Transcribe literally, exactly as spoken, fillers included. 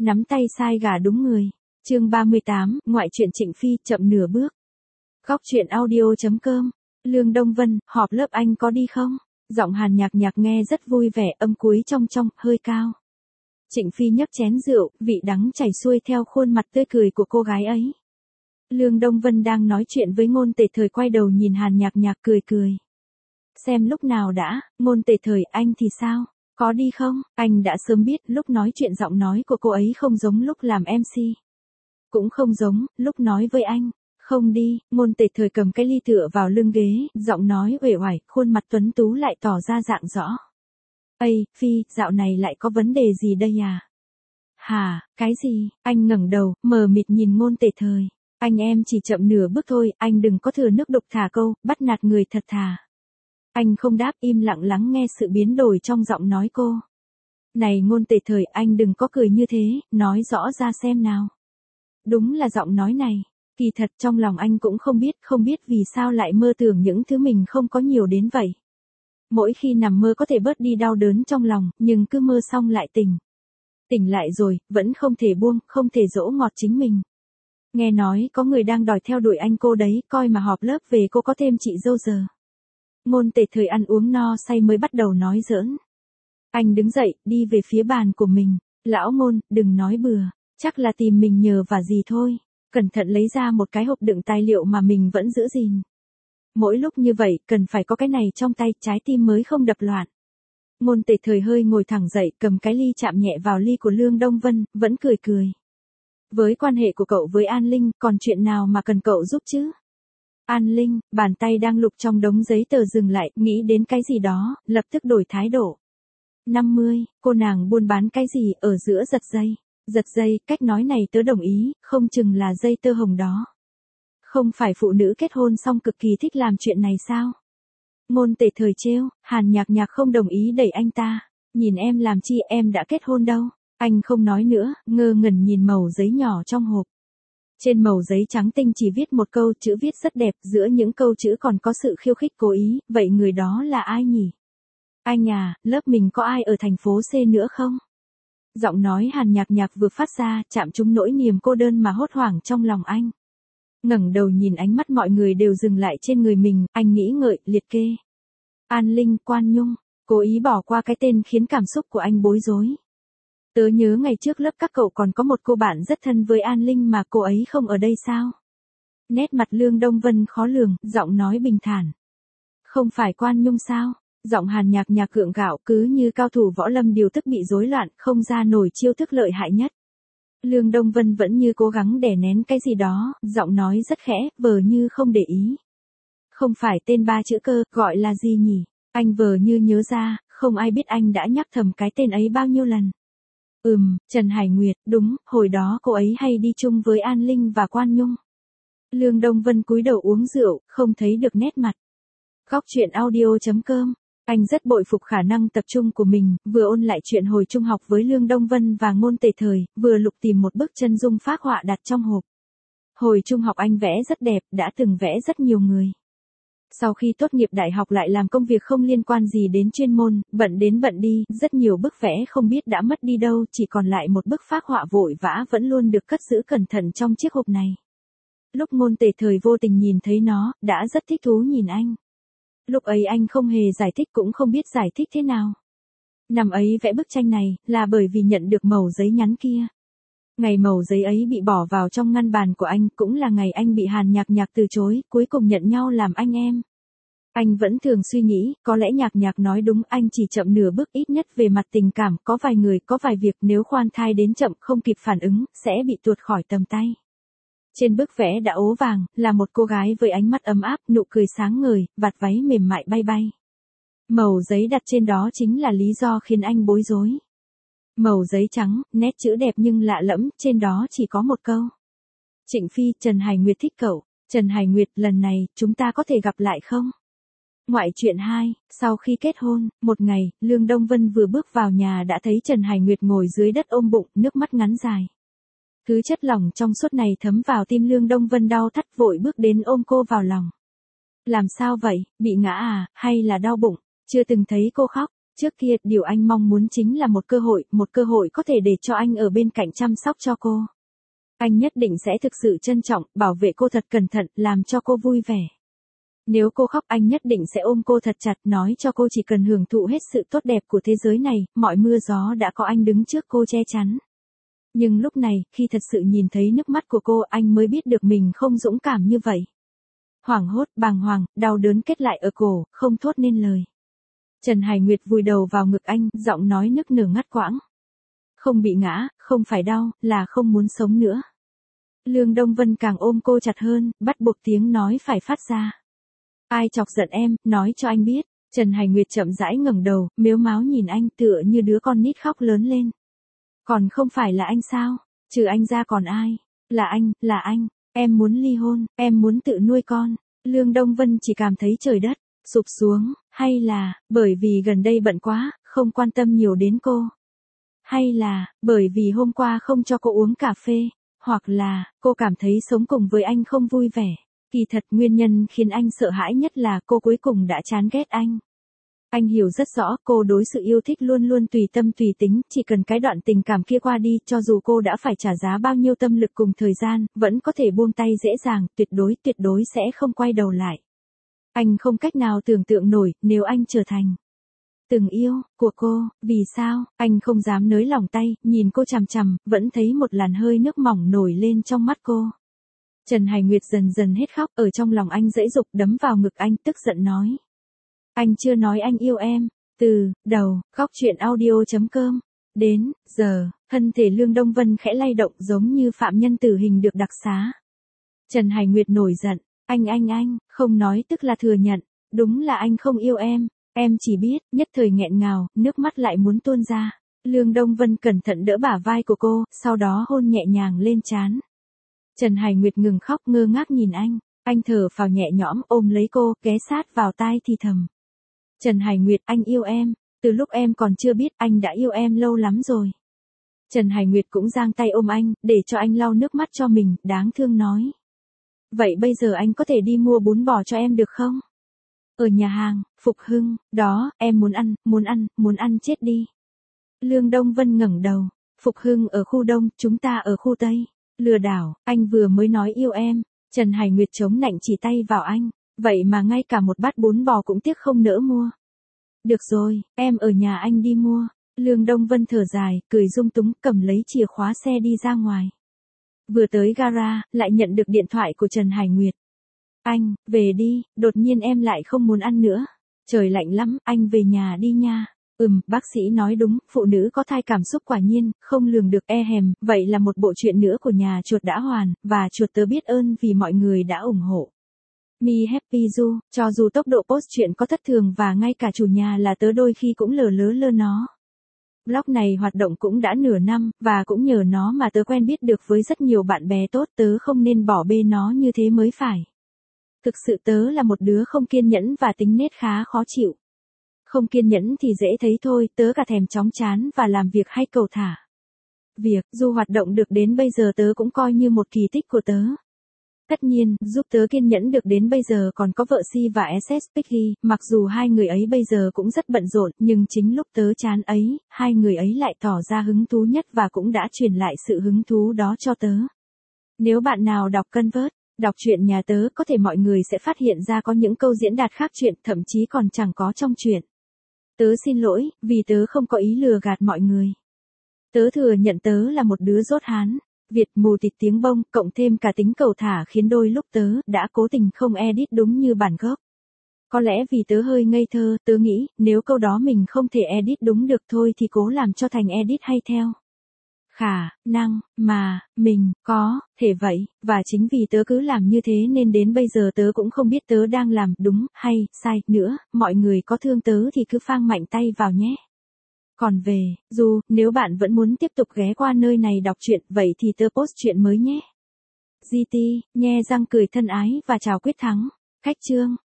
Nắm tay sai gà đúng người. Chương ba mươi tám, ngoại truyện Trịnh Phi, chậm nửa bước. Góc truyện audio chấm com. Lương Đông Vân, họp lớp anh có đi không? Giọng Hàn Nhạc Nhạc nghe rất vui vẻ, âm cuối trong trong, hơi cao. Trịnh Phi nhấc chén rượu, vị đắng chảy xuôi theo khuôn mặt tươi cười của cô gái ấy. Lương Đông Vân đang nói chuyện với Ngôn Tề Thời, quay đầu nhìn Hàn Nhạc Nhạc cười cười. Xem lúc nào đã, Ngôn Tề Thời, anh thì sao? Có đi không? Anh đã sớm biết lúc nói chuyện giọng nói của cô ấy không giống lúc làm em xê. Cũng không giống, lúc nói với anh. Không đi, Ngôn Tề Thời cầm cái ly tựa vào lưng ghế, giọng nói uể oải, khuôn mặt tuấn tú lại tỏ ra dạng rõ. Ây, Phi, dạo này lại có vấn đề gì đây à? Hả, cái gì? Anh ngẩng đầu, mờ mịt nhìn Ngôn Tề Thời. Anh em chỉ chậm nửa bước thôi, anh đừng có thừa nước đục thả câu, bắt nạt người thật thà. Anh không đáp, im lặng lắng nghe sự biến đổi trong giọng nói cô. Này Ngôn Tề Thời, anh đừng có cười như thế, nói rõ ra xem nào. Đúng là giọng nói này. Kỳ thật trong lòng anh cũng không biết, không biết vì sao lại mơ tưởng những thứ mình không có nhiều đến vậy. Mỗi khi nằm mơ có thể bớt đi đau đớn trong lòng, nhưng cứ mơ xong lại tỉnh. Tỉnh lại rồi, vẫn không thể buông, không thể dỗ ngọt chính mình. Nghe nói có người đang đòi theo đuổi anh cô đấy, coi mà họp lớp về cô có thêm chị dâu giờ. Ngôn Tề Thời ăn uống no say mới bắt đầu nói giỡn. Anh đứng dậy, đi về phía bàn của mình. Lão Ngôn, đừng nói bừa, chắc là tìm mình nhờ vả gì thôi. Cẩn thận lấy ra một cái hộp đựng tài liệu mà mình vẫn giữ gìn. Mỗi lúc như vậy, cần phải có cái này trong tay, trái tim mới không đập loạn. Ngôn Tề Thời hơi ngồi thẳng dậy, cầm cái ly chạm nhẹ vào ly của Lương Đông Vân, vẫn cười cười. Với quan hệ của cậu với An Linh, còn chuyện nào mà cần cậu giúp chứ? An Linh, bàn tay đang lục trong đống giấy tờ dừng lại, nghĩ đến cái gì đó, lập tức đổi thái độ. năm mươi, cô nàng buôn bán cái gì ở giữa giật dây? Giật dây, cách nói này tớ đồng ý, không chừng là dây tơ hồng đó. Không phải phụ nữ kết hôn xong cực kỳ thích làm chuyện này sao? Ngôn Tề Thời trêu, Hàn Nhạc Nhạc không đồng ý đẩy anh ta. Nhìn em làm chi, em đã kết hôn đâu. Anh không nói nữa, ngơ ngẩn nhìn mẩu giấy nhỏ trong hộp. Trên mẩu giấy trắng tinh chỉ viết một câu, chữ viết rất đẹp, giữa những câu chữ còn có sự khiêu khích cố ý, vậy người đó là ai nhỉ? Anh à, lớp mình có ai ở thành phố C nữa không? Giọng nói Hàn Nhạc Nhạc vừa phát ra, chạm trúng nỗi niềm cô đơn mà hốt hoảng trong lòng anh. Ngẩng đầu nhìn ánh mắt mọi người đều dừng lại trên người mình, anh nghĩ ngợi, liệt kê. An Linh, Quan Nhung, cố ý bỏ qua cái tên khiến cảm xúc của anh bối rối. Tớ nhớ ngày trước lớp các cậu còn có một cô bạn rất thân với An Linh mà cô ấy không ở đây sao? Nét mặt Lương Đông Vân khó lường, giọng nói bình thản. Không phải Quan Nhung sao? Giọng Hàn Nhạc Nhạc gượng gạo, cứ như cao thủ võ lâm điều tức bị rối loạn, không ra nổi chiêu thức lợi hại nhất. Lương Đông Vân vẫn như cố gắng đè nén cái gì đó, giọng nói rất khẽ, vờ như không để ý. Không phải tên ba chữ cơ, gọi là gì nhỉ? Anh vờ như nhớ ra, không ai biết anh đã nhắc thầm cái tên ấy bao nhiêu lần. Ừm, Trần Hải Nguyệt, đúng, hồi đó cô ấy hay đi chung với An Linh và Quan Nhung. Lương Đông Vân cúi đầu uống rượu, không thấy được nét mặt. Góc truyện audio chấm com. Anh rất bội phục khả năng tập trung của mình, vừa ôn lại chuyện hồi trung học với Lương Đông Vân và Ngôn Tề Thời, vừa lục tìm một bức chân dung phác họa đặt trong hộp. Hồi trung học anh vẽ rất đẹp, đã từng vẽ rất nhiều người. Sau khi tốt nghiệp đại học lại làm công việc không liên quan gì đến chuyên môn, bận đến bận đi, rất nhiều bức vẽ không biết đã mất đi đâu, chỉ còn lại một bức phác họa vội vã vẫn luôn được cất giữ cẩn thận trong chiếc hộp này. Lúc Ngôn Tề Thời vô tình nhìn thấy nó, đã rất thích thú nhìn anh. Lúc ấy anh không hề giải thích cũng không biết giải thích thế nào. Năm ấy vẽ bức tranh này, là bởi vì nhận được mẩu giấy nhắn kia. Ngày mẩu giấy ấy bị bỏ vào trong ngăn bàn của anh, cũng là ngày anh bị Hàn Nhạc Nhạc từ chối, cuối cùng nhận nhau làm anh em. Anh vẫn thường suy nghĩ, có lẽ Nhạc Nhạc nói đúng, anh chỉ chậm nửa bước, ít nhất về mặt tình cảm, có vài người, có vài việc nếu khoan thai đến chậm không kịp phản ứng, sẽ bị tuột khỏi tầm tay. Trên bức vẽ đã ố vàng, là một cô gái với ánh mắt ấm áp, nụ cười sáng ngời, vạt váy mềm mại bay bay. Mẩu giấy đặt trên đó chính là lý do khiến anh bối rối. Mẩu giấy trắng, nét chữ đẹp nhưng lạ lẫm, trên đó chỉ có một câu. Trịnh Phi, Trần Hải Nguyệt thích cậu. Trần Hải Nguyệt, lần này, chúng ta có thể gặp lại không? Ngoại truyện hai, sau khi kết hôn, một ngày, Lương Đông Vân vừa bước vào nhà đã thấy Trần Hải Nguyệt ngồi dưới đất ôm bụng, nước mắt ngắn dài. Thứ chất lỏng trong suốt này thấm vào tim Lương Đông Vân đau thắt vội bước đến ôm cô vào lòng. Làm sao vậy, bị ngã à, hay là đau bụng? Chưa từng thấy cô khóc. Trước kia, điều anh mong muốn chính là một cơ hội, một cơ hội có thể để cho anh ở bên cạnh chăm sóc cho cô. Anh nhất định sẽ thực sự trân trọng, bảo vệ cô thật cẩn thận, làm cho cô vui vẻ. Nếu cô khóc anh nhất định sẽ ôm cô thật chặt, nói cho cô chỉ cần hưởng thụ hết sự tốt đẹp của thế giới này, mọi mưa gió đã có anh đứng trước cô che chắn. Nhưng lúc này, khi thật sự nhìn thấy nước mắt của cô, anh mới biết được mình không dũng cảm như vậy. Hoảng hốt, bàng hoàng, đau đớn kết lại ở cổ, không thốt nên lời. Trần Hải Nguyệt vùi đầu vào ngực anh, giọng nói nức nở ngắt quãng. Không bị ngã, không phải đau, là không muốn sống nữa. Lương Đông Vân càng ôm cô chặt hơn, bắt buộc tiếng nói phải phát ra. Ai chọc giận em, nói cho anh biết. Trần Hải Nguyệt chậm rãi ngẩng đầu, mếu máo nhìn anh tựa như đứa con nít khóc lớn lên. Còn không phải là anh sao? Trừ anh ra còn ai? Là anh, là anh. Em muốn ly hôn, em muốn tự nuôi con. Lương Đông Vân chỉ cảm thấy trời đất sụp xuống, hay là, bởi vì gần đây bận quá, không quan tâm nhiều đến cô. Hay là, bởi vì hôm qua không cho cô uống cà phê, hoặc là, cô cảm thấy sống cùng với anh không vui vẻ. Kỳ thật nguyên nhân khiến anh sợ hãi nhất là cô cuối cùng đã chán ghét anh. Anh hiểu rất rõ cô đối sự yêu thích luôn luôn tùy tâm tùy tính, chỉ cần cái đoạn tình cảm kia qua đi, cho dù cô đã phải trả giá bao nhiêu tâm lực cùng thời gian, vẫn có thể buông tay dễ dàng, tuyệt đối tuyệt đối sẽ không quay đầu lại. Anh không cách nào tưởng tượng nổi, nếu anh trở thành từng yêu của cô, vì sao, anh không dám nới lỏng tay, nhìn cô chằm chằm, vẫn thấy một làn hơi nước mỏng nổi lên trong mắt cô. Trần Hải Nguyệt dần dần hết khóc, ở trong lòng anh dãy dục đấm vào ngực anh, tức giận nói. Anh chưa nói anh yêu em, từ đầu, góc truyện audio chấm com, đến giờ, thân thể Lương Đông Vân khẽ lay động giống như phạm nhân tử hình được đặc xá. Trần Hải Nguyệt nổi giận, anh anh anh, không nói tức là thừa nhận, đúng là anh không yêu em, em chỉ biết, nhất thời nghẹn ngào, nước mắt lại muốn tuôn ra. Lương Đông Vân cẩn thận đỡ bả vai của cô, sau đó hôn nhẹ nhàng lên trán. Trần Hải Nguyệt ngừng khóc ngơ ngác nhìn anh, anh thở phào nhẹ nhõm ôm lấy cô, ghé sát vào tai thì thầm. Trần Hải Nguyệt, anh yêu em, từ lúc em còn chưa biết anh đã yêu em lâu lắm rồi. Trần Hải Nguyệt cũng giang tay ôm anh, để cho anh lau nước mắt cho mình, đáng thương nói. Vậy bây giờ anh có thể đi mua bún bò cho em được không? Ở nhà hàng, Phục Hưng, đó, em muốn ăn, muốn ăn, muốn ăn chết đi. Lương Đông Vân ngẩng đầu, Phục Hưng ở khu Đông, chúng ta ở khu Tây. Lừa đảo, anh vừa mới nói yêu em. Trần Hải Nguyệt chống nạnh chỉ tay vào anh, vậy mà ngay cả một bát bún bò cũng tiếc không nỡ mua. Được rồi, em ở nhà anh đi mua. Lương Đông Vân thở dài, cười dung túng, cầm lấy chìa khóa xe đi ra ngoài. Vừa tới gara, lại nhận được điện thoại của Trần Hải Nguyệt. Anh, về đi, đột nhiên em lại không muốn ăn nữa. Trời lạnh lắm, anh về nhà đi nha. Ừm, bác sĩ nói đúng, phụ nữ có thai cảm xúc quả nhiên, không lường được e hèm, vậy là một bộ truyện nữa của nhà chuột đã hoàn, và chuột tớ biết ơn vì mọi người đã ủng hộ. Me Happy Du, cho dù tốc độ post chuyện có thất thường và ngay cả chủ nhà là tớ đôi khi cũng lờ lớ lơ nó. Blog này hoạt động cũng đã nửa năm, và cũng nhờ nó mà tớ quen biết được với rất nhiều bạn bè tốt, tớ không nên bỏ bê nó như thế mới phải. Thực sự tớ là một đứa không kiên nhẫn và tính nết khá khó chịu. Không kiên nhẫn thì dễ thấy thôi, tớ cả thèm chóng chán và làm việc hay cầu thả. Việc, dù hoạt động được đến bây giờ tớ cũng coi như một kỳ tích của tớ. Tất nhiên, giúp tớ kiên nhẫn được đến bây giờ còn có vợ Si và ét ét Piggy, mặc dù hai người ấy bây giờ cũng rất bận rộn, nhưng chính lúc tớ chán ấy, hai người ấy lại tỏ ra hứng thú nhất và cũng đã truyền lại sự hứng thú đó cho tớ. Nếu bạn nào đọc Convert, đọc truyện nhà tớ, có thể mọi người sẽ phát hiện ra có những câu diễn đạt khác truyện, thậm chí còn chẳng có trong truyện. Tớ xin lỗi, vì tớ không có ý lừa gạt mọi người. Tớ thừa nhận tớ là một đứa dốt Hán, Việt mù tịt tiếng bông, cộng thêm cả tính cầu thả khiến đôi lúc tớ đã cố tình không edit đúng như bản gốc. Có lẽ vì tớ hơi ngây thơ, tớ nghĩ, nếu câu đó mình không thể edit đúng được thôi thì cố làm cho thành edit hay theo. Khả năng mà mình có thể vậy, và chính vì tớ cứ làm như thế nên đến bây giờ tớ cũng không biết tớ đang làm đúng hay sai nữa, mọi người có thương tớ thì cứ phang mạnh tay vào nhé. Còn về, dù, nếu bạn vẫn muốn tiếp tục ghé qua nơi này đọc truyện, vậy thì tớ post truyện mới nhé. giê tê, nhe răng cười thân ái và chào Quyết Thắng. Khách chương.